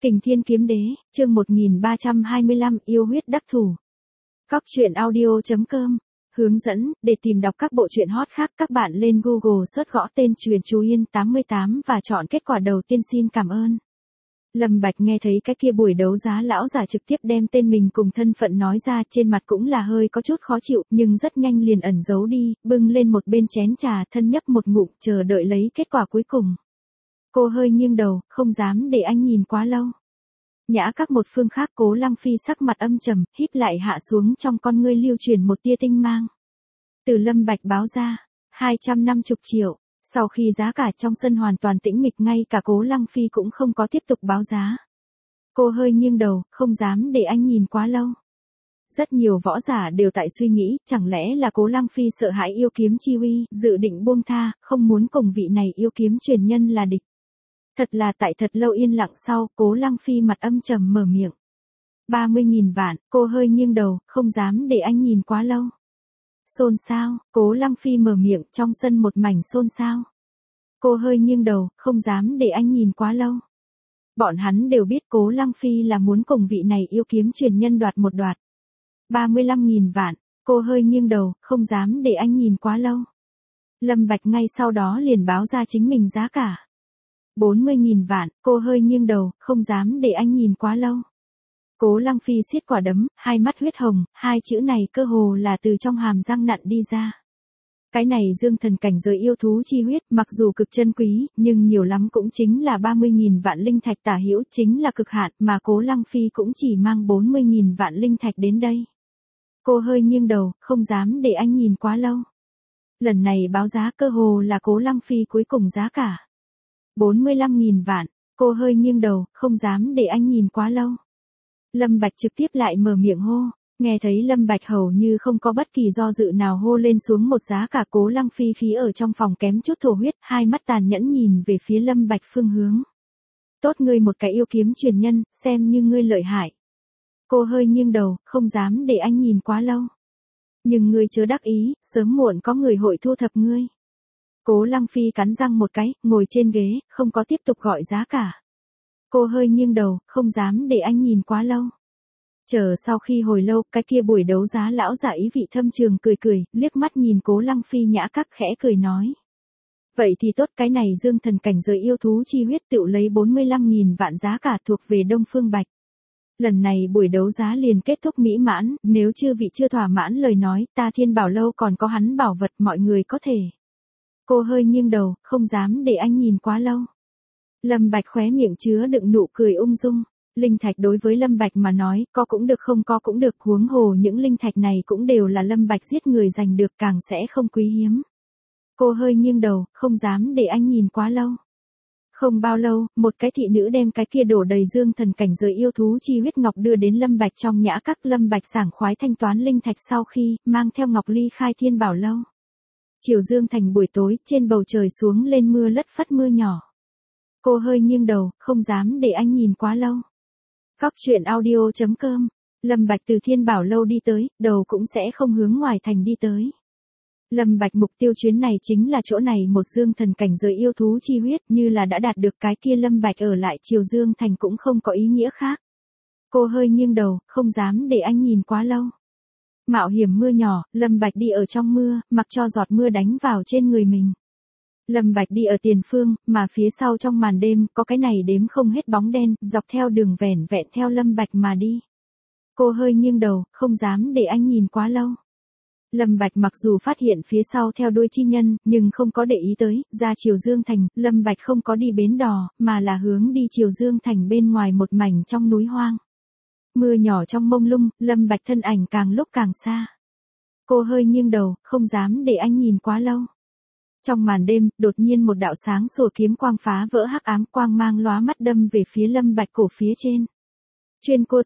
Kình Thiên Kiếm Đế, chương 1325 yêu huyết đắc thủ. Cóc truyện audio.com hướng dẫn, để tìm đọc các bộ truyện hot khác các bạn lên Google search gõ tên Truyện Chú Yên 88 và chọn kết quả đầu tiên xin cảm ơn. Lâm Bạch nghe thấy cái kia buổi đấu giá lão giả trực tiếp đem tên mình cùng thân phận nói ra, trên mặt cũng là hơi có chút khó chịu, nhưng rất nhanh liền ẩn giấu đi, bưng lên một bên chén trà thân nhấp một ngụm chờ đợi lấy kết quả cuối cùng. Cô hơi nghiêng đầu, không dám để anh nhìn quá lâu. Nhã các một phương khác Cố Lăng Phi sắc mặt âm trầm, híp lại hạ xuống trong con ngươi lưu truyền một tia tinh mang. Từ Lâm Bạch báo ra, 250 triệu, sau khi giá cả trong sân hoàn toàn tĩnh mịch ngay cả Cố Lăng Phi cũng không có tiếp tục báo giá. Cô hơi nghiêng đầu, không dám để anh nhìn quá lâu. Rất nhiều võ giả đều tại suy nghĩ, chẳng lẽ là Cố Lăng Phi sợ hãi yêu kiếm chi uy, dự định buông tha, không muốn cùng vị này yêu kiếm truyền nhân là địch. Thật là tại thật lâu yên lặng sau, Cố Lăng Phi mặt âm trầm mở miệng. 30.000 vạn, cô hơi nghiêng đầu, không dám để anh nhìn quá lâu. Xôn xao, Cố Lăng Phi mở miệng, trong sân một mảnh xôn xao. Cô hơi nghiêng đầu, không dám để anh nhìn quá lâu. Bọn hắn đều biết Cố Lăng Phi là muốn cùng vị này yêu kiếm truyền nhân đoạt một đoạt. 35.000 vạn, cô hơi nghiêng đầu, không dám để anh nhìn quá lâu. Lâm Bạch ngay sau đó liền báo ra chính mình giá cả. 40.000 vạn, cô hơi nghiêng đầu, không dám để anh nhìn quá lâu. Cố Lăng Phi siết quả đấm, hai mắt huyết hồng, hai chữ này cơ hồ là từ trong hàm răng nặn đi ra. Cái này dương thần cảnh giới yêu thú chi huyết, mặc dù cực chân quý, nhưng nhiều lắm cũng chính là 30.000 vạn linh thạch tả hữu, chính là cực hạn, mà Cố Lăng Phi cũng chỉ mang 40.000 vạn linh thạch đến đây. Cô hơi nghiêng đầu, không dám để anh nhìn quá lâu. Lần này báo giá cơ hồ là Cố Lăng Phi cuối cùng giá cả. 45.000 vạn, cô hơi nghiêng đầu, không dám để anh nhìn quá lâu. Lâm Bạch trực tiếp lại mở miệng hô, nghe thấy Lâm Bạch hầu như không có bất kỳ do dự nào hô lên xuống một giá cả. Cố Lăng Phi khí ở trong phòng kém chút thổ huyết, hai mắt tàn nhẫn nhìn về phía Lâm Bạch phương hướng. Tốt ngươi một cái yêu kiếm truyền nhân, xem như ngươi lợi hại. Cô hơi nghiêng đầu, không dám để anh nhìn quá lâu. Nhưng ngươi chớ đắc ý, sớm muộn có người hội thu thập ngươi. Cố Lăng Phi cắn răng một cái, ngồi trên ghế, không có tiếp tục gọi giá cả. Cô hơi nghiêng đầu, không dám để anh nhìn quá lâu. Chờ sau khi hồi lâu, cái kia buổi đấu giá lão giả ý vị thâm trường cười cười, liếc mắt nhìn Cố Lăng Phi nhã các khẽ cười nói. Vậy thì tốt, cái này dương thần cảnh giới yêu thú chi huyết tựu lấy 45.000 vạn giá cả thuộc về Đông Phương Bạch. Lần này buổi đấu giá liền kết thúc mỹ mãn, nếu chư vị chưa thỏa mãn lời nói, ta Thiên Bảo Lâu còn có hắn bảo vật mọi người có thể. Cô hơi nghiêng đầu, không dám để anh nhìn quá lâu. Lâm Bạch khóe miệng chứa đựng nụ cười ung dung. Linh thạch đối với Lâm Bạch mà nói, có cũng được không có cũng được, huống hồ những linh thạch này cũng đều là Lâm Bạch giết người giành được, càng sẽ không quý hiếm. Cô hơi nghiêng đầu, không dám để anh nhìn quá lâu. Không bao lâu, một cái thị nữ đem cái kia đổ đầy dương thần cảnh giới yêu thú chi huyết ngọc đưa đến Lâm Bạch trong nhã các. Lâm Bạch sảng khoái thanh toán linh thạch sau khi, mang theo ngọc ly khai Thiên Bảo Lâu. Chiều dương thành buổi tối, trên bầu trời xuống lên mưa lất phất mưa nhỏ. Cô hơi nghiêng đầu, không dám để anh nhìn quá lâu. Cóc truyện audio.com, Lâm Bạch từ Thiên Bảo Lâu đi tới, đầu cũng sẽ không hướng ngoài thành đi tới. Lâm Bạch mục tiêu chuyến này chính là chỗ này một dương thần cảnh giới yêu thú chi huyết, như là đã đạt được cái kia Lâm Bạch ở lại Triều Dương thành cũng không có ý nghĩa khác. Cô hơi nghiêng đầu, không dám để anh nhìn quá lâu. Mạo hiểm mưa nhỏ, Lâm Bạch đi ở trong mưa, mặc cho giọt mưa đánh vào trên người mình. Lâm Bạch đi ở tiền phương, mà phía sau trong màn đêm, có cái này đếm không hết bóng đen, dọc theo đường vẻn vẹn theo Lâm Bạch mà đi. Cô hơi nghiêng đầu, không dám để anh nhìn quá lâu. Lâm Bạch mặc dù phát hiện phía sau theo đuôi chi nhân, nhưng không có để ý tới, ra Triều Dương thành, Lâm Bạch không có đi bến đò, mà là hướng đi Triều Dương thành bên ngoài một mảnh trong núi hoang. Mưa nhỏ trong mông lung, Lâm Bạch thân ảnh càng lúc càng xa. Cô hơi nghiêng đầu, không dám để anh nhìn quá lâu. Trong màn đêm, đột nhiên một đạo sáng sủa kiếm quang phá vỡ hắc ám, quang mang lóa mắt đâm về phía Lâm Bạch cổ phía trên. Chuyên cô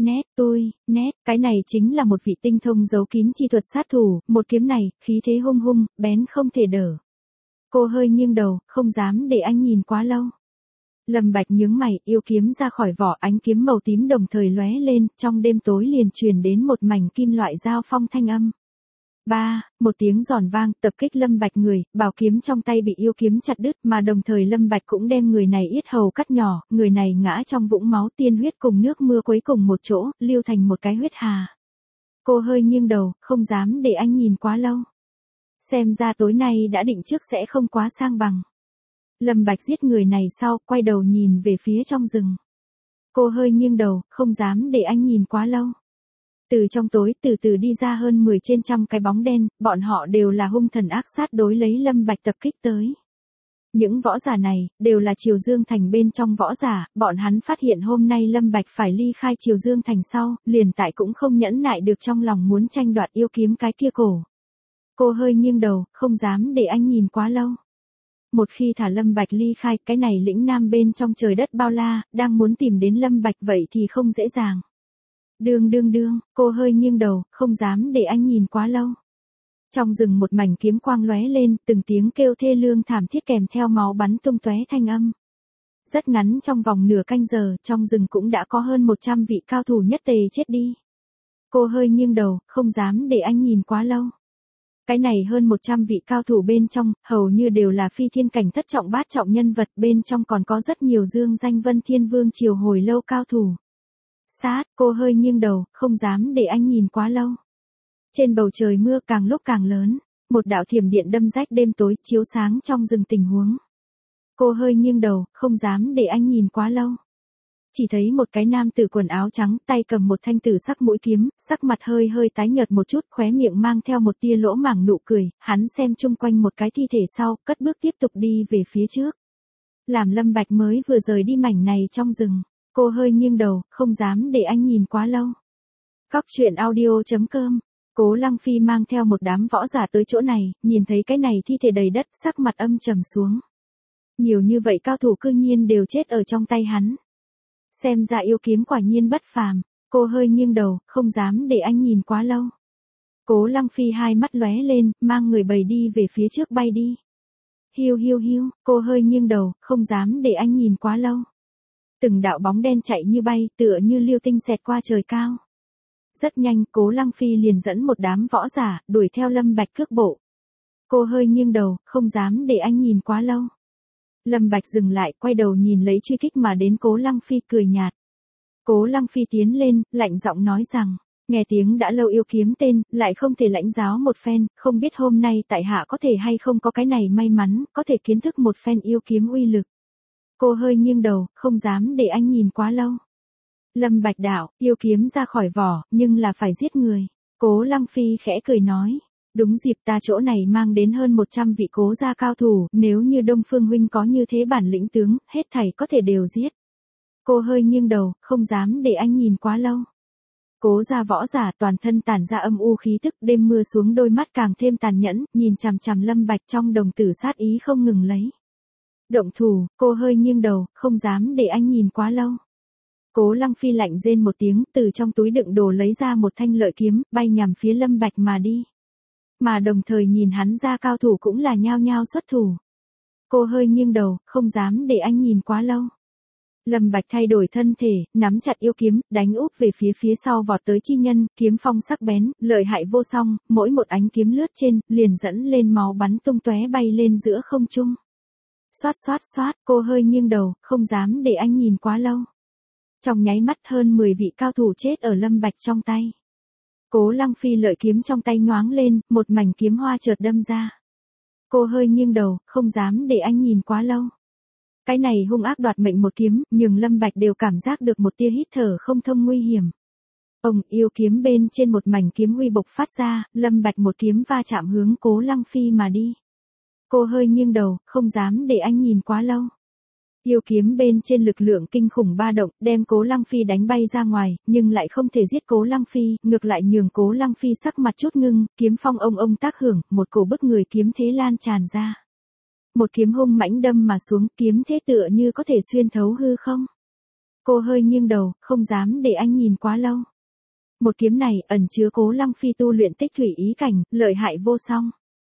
nét, cái này chính là một vị tinh thông giấu kín chi thuật sát thủ, một kiếm này, khí thế hung hung, bén không thể đỡ. Cô hơi nghiêng đầu, không dám để anh nhìn quá lâu. Lâm Bạch nhướng mày, yêu kiếm ra khỏi vỏ, ánh kiếm màu tím đồng thời lóe lên, trong đêm tối liền truyền đến một mảnh kim loại giao phong thanh âm. Một tiếng giòn vang, tập kích Lâm Bạch người, bảo kiếm trong tay bị yêu kiếm chặt đứt, mà đồng thời Lâm Bạch cũng đem người này yết hầu cắt nhỏ, người này ngã trong vũng máu, tiên huyết cùng nước mưa quấy cùng một chỗ, lưu thành một cái huyết hà. Cô hơi nghiêng đầu, không dám để anh nhìn quá lâu. Xem ra tối nay đã định trước sẽ không quá sang bằng. Lâm Bạch giết người này sau, quay đầu nhìn về phía trong rừng. Cô hơi nghiêng đầu, không dám để anh nhìn quá lâu. Từ trong tối từ từ đi ra hơn 10 trên trăm cái bóng đen, bọn họ đều là hung thần ác sát đối lấy Lâm Bạch tập kích tới. Những võ giả này, đều là Triều Dương Thành bên trong võ giả, bọn hắn phát hiện hôm nay Lâm Bạch phải ly khai Triều Dương Thành sau, liền tại cũng không nhẫn nại được trong lòng muốn tranh đoạt yêu kiếm cái kia cổ. Cô hơi nghiêng đầu, không dám để anh nhìn quá lâu. Một khi thả Lâm Bạch ly khai, cái này lĩnh nam bên trong trời đất bao la, đang muốn tìm đến Lâm Bạch vậy thì không dễ dàng. Đương, cô hơi nghiêng đầu, không dám để anh nhìn quá lâu. Trong rừng một mảnh kiếm quang lóe lên, từng tiếng kêu thê lương thảm thiết kèm theo máu bắn tung tóe thanh âm. Rất ngắn trong vòng nửa canh giờ, trong rừng cũng đã có hơn 100 vị cao thủ nhất tề chết đi. Cô hơi nghiêng đầu, không dám để anh nhìn quá lâu. Cái này hơn 100 vị cao thủ bên trong, hầu như đều là phi thiên cảnh thất trọng bát trọng nhân vật, bên trong còn có rất nhiều dương danh Vân Thiên Vương triều hồi lâu cao thủ. Sát, cô hơi nghiêng đầu, không dám để anh nhìn quá lâu. Trên bầu trời mưa càng lúc càng lớn, một đạo thiểm điện đâm rách đêm tối, chiếu sáng trong rừng tình huống. Cô hơi nghiêng đầu, không dám để anh nhìn quá lâu. Chỉ thấy một cái nam tử quần áo trắng, tay cầm một thanh tử sắc mũi kiếm, sắc mặt hơi hơi tái nhợt một chút, khóe miệng mang theo một tia lỗ mảng nụ cười, hắn xem chung quanh một cái thi thể sau, cất bước tiếp tục đi về phía trước. Làm Lâm Bạch mới vừa rời đi mảnh này trong rừng, cô hơi nghiêng đầu, không dám để anh nhìn quá lâu. Góc truyện audio.com. Cố Lăng Phi mang theo một đám võ giả tới chỗ này, nhìn thấy cái này thi thể đầy đất, sắc mặt âm trầm xuống. Nhiều như vậy cao thủ cư nhiên đều chết ở trong tay hắn. Xem ra yêu kiếm quả nhiên bất phàm, cô hơi nghiêng đầu, không dám để anh nhìn quá lâu. Cố Lăng Phi hai mắt lóe lên, mang người bầy đi về phía trước bay đi. Hiu, cô hơi nghiêng đầu, không dám để anh nhìn quá lâu. Từng đạo bóng đen chạy như bay, tựa như lưu tinh xẹt qua trời cao. Rất nhanh, Cố Lăng Phi liền dẫn một đám võ giả, đuổi theo Lâm Bạch cước bộ. Cô hơi nghiêng đầu, không dám để anh nhìn quá lâu. Lâm Bạch dừng lại, quay đầu nhìn lấy truy kích mà đến Cố Lăng Phi, cười nhạt. Cố Lăng Phi tiến lên, lạnh giọng nói rằng, nghe tiếng đã lâu yêu kiếm tên, lại không thể lãnh giáo một phen, không biết hôm nay tại hạ có thể hay không có cái này may mắn, có thể kiến thức một phen yêu kiếm uy lực. Cô hơi nghiêng đầu, không dám để anh nhìn quá lâu. Lâm Bạch đạo, yêu kiếm ra khỏi vỏ, nhưng là phải giết người. Cố Lăng Phi khẽ cười nói. Đúng dịp ta chỗ này mang đến hơn 100 vị Cố gia cao thủ, nếu như Đông Phương huynh có như thế bản lĩnh tướng, hết thảy có thể đều giết. Cô hơi nghiêng đầu, không dám để anh nhìn quá lâu. Cố gia võ giả toàn thân tản ra âm u khí tức, đêm mưa xuống đôi mắt càng thêm tàn nhẫn, nhìn chằm chằm Lâm Bạch trong đồng tử sát ý không ngừng lấy. Động thủ, cô hơi nghiêng đầu, không dám để anh nhìn quá lâu. Cố Lăng Phi lạnh rên một tiếng, từ trong túi đựng đồ lấy ra một thanh lợi kiếm, bay nhằm phía Lâm Bạch mà đi. Mà đồng thời nhìn hắn ra cao thủ cũng là nhao nhao xuất thủ. Cô hơi nghiêng đầu, không dám để anh nhìn quá lâu. Lâm Bạch thay đổi thân thể, nắm chặt yêu kiếm, đánh úp về phía sau vọt tới chi nhân, kiếm phong sắc bén, lợi hại vô song, mỗi một ánh kiếm lướt trên, liền dẫn lên máu bắn tung tóe bay lên giữa không trung. Xoát, cô hơi nghiêng đầu, không dám để anh nhìn quá lâu. Trong nháy mắt hơn 10 vị cao thủ chết ở Lâm Bạch trong tay. Cố Lăng Phi lợi kiếm trong tay nhoáng lên, một mảnh kiếm hoa chợt đâm ra. Cô hơi nghiêng đầu, không dám để anh nhìn quá lâu. Cái này hung ác đoạt mệnh một kiếm, nhưng Lâm Bạch đều cảm giác được một tia hít thở không thông nguy hiểm. Ông yêu kiếm bên trên một mảnh kiếm uy bộc phát ra, Lâm Bạch một kiếm va chạm hướng Cố Lăng Phi mà đi. Cô hơi nghiêng đầu, không dám để anh nhìn quá lâu. Yêu kiếm bên trên lực lượng kinh khủng ba động, đem Cố Lăng Phi đánh bay ra ngoài, nhưng lại không thể giết Cố Lăng Phi, ngược lại nhường Cố Lăng Phi sắc mặt chút ngưng, kiếm phong ông tác hưởng, một cổ bức người kiếm thế lan tràn ra. Một kiếm hung mãnh đâm mà xuống, kiếm thế tựa như có thể xuyên thấu hư không. Cô hơi nghiêng đầu, không dám để anh nhìn quá lâu. Một kiếm này ẩn chứa Cố Lăng Phi tu luyện tích thủy ý cảnh, lợi hại vô song.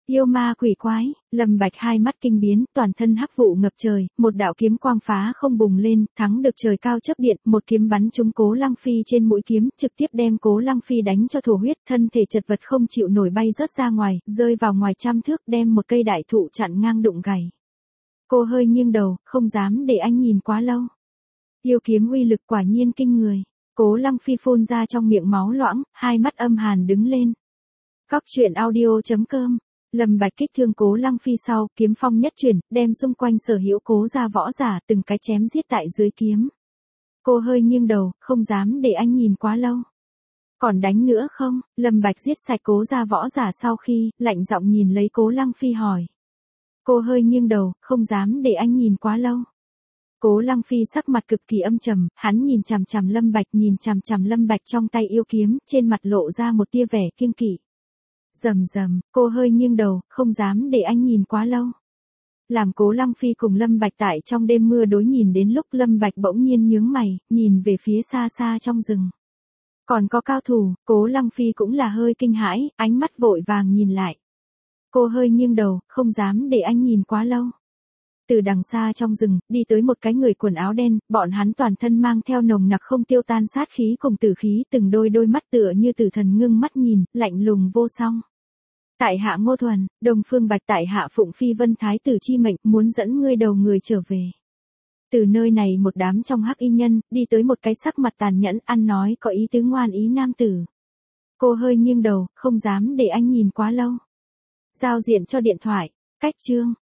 Yêu ma quỷ quái, Lâm Bạch hai mắt kinh biến, toàn thân hắc vụ ngập trời, một đạo kiếm quang phá không bùng lên, thắng được trời cao chấp điện, một kiếm bắn trúng Cố Lăng Phi trên mũi kiếm, trực tiếp đem Cố Lăng Phi đánh cho thổ huyết, thân thể chật vật không chịu nổi bay rớt ra ngoài, rơi vào ngoài trăm thước, đem một cây đại thụ chặn ngang đụng gãy. Cô hơi nghiêng đầu, không dám để anh nhìn quá lâu. Yêu kiếm uy lực quả nhiên kinh người. Cố Lăng Phi phun ra trong miệng máu loãng, hai mắt âm hàn đứng lên. Cóc truyện audio.com. Lâm Bạch kích thương Cố Lăng Phi sau, kiếm phong nhất chuyển, đem xung quanh sở hữu Cố gia võ giả từng cái chém giết tại dưới kiếm. Cô hơi nghiêng đầu, không dám để anh nhìn quá lâu. Còn đánh nữa không? Lâm Bạch giết sạch Cố gia võ giả sau khi, lạnh giọng nhìn lấy Cố Lăng Phi hỏi. Cô hơi nghiêng đầu, không dám để anh nhìn quá lâu. Cố Lăng Phi sắc mặt cực kỳ âm trầm, hắn nhìn chằm chằm Lâm Bạch trong tay yêu kiếm, trên mặt lộ ra một tia vẻ kiêng kỵ. Rầm rầm, cô hơi nghiêng đầu, không dám để anh nhìn quá lâu. Làm Cố Lăng Phi cùng Lâm Bạch tại trong đêm mưa đối nhìn đến lúc Lâm Bạch bỗng nhiên nhướng mày, nhìn về phía xa xa trong rừng. Còn có cao thủ, Cố Lăng Phi cũng là hơi kinh hãi, ánh mắt vội vàng nhìn lại. Cô hơi nghiêng đầu, không dám để anh nhìn quá lâu. Từ đằng xa trong rừng, đi tới một cái người quần áo đen, bọn hắn toàn thân mang theo nồng nặc không tiêu tan sát khí cùng tử khí, từng đôi mắt tựa như tử thần ngưng mắt nhìn, lạnh lùng vô song. Tại hạ Ngô Thuần, Đông Phương Bạch, tại hạ Phụng Phi Vân Thái tử chi mệnh, muốn dẫn ngươi đầu người trở về. Từ nơi này một đám trong hắc y nhân, đi tới một cái sắc mặt tàn nhẫn, ăn nói có ý tứ ngoan ý nam tử. Cô hơi nghiêng đầu, không dám để anh nhìn quá lâu. Giao diện cho điện thoại, cách chương.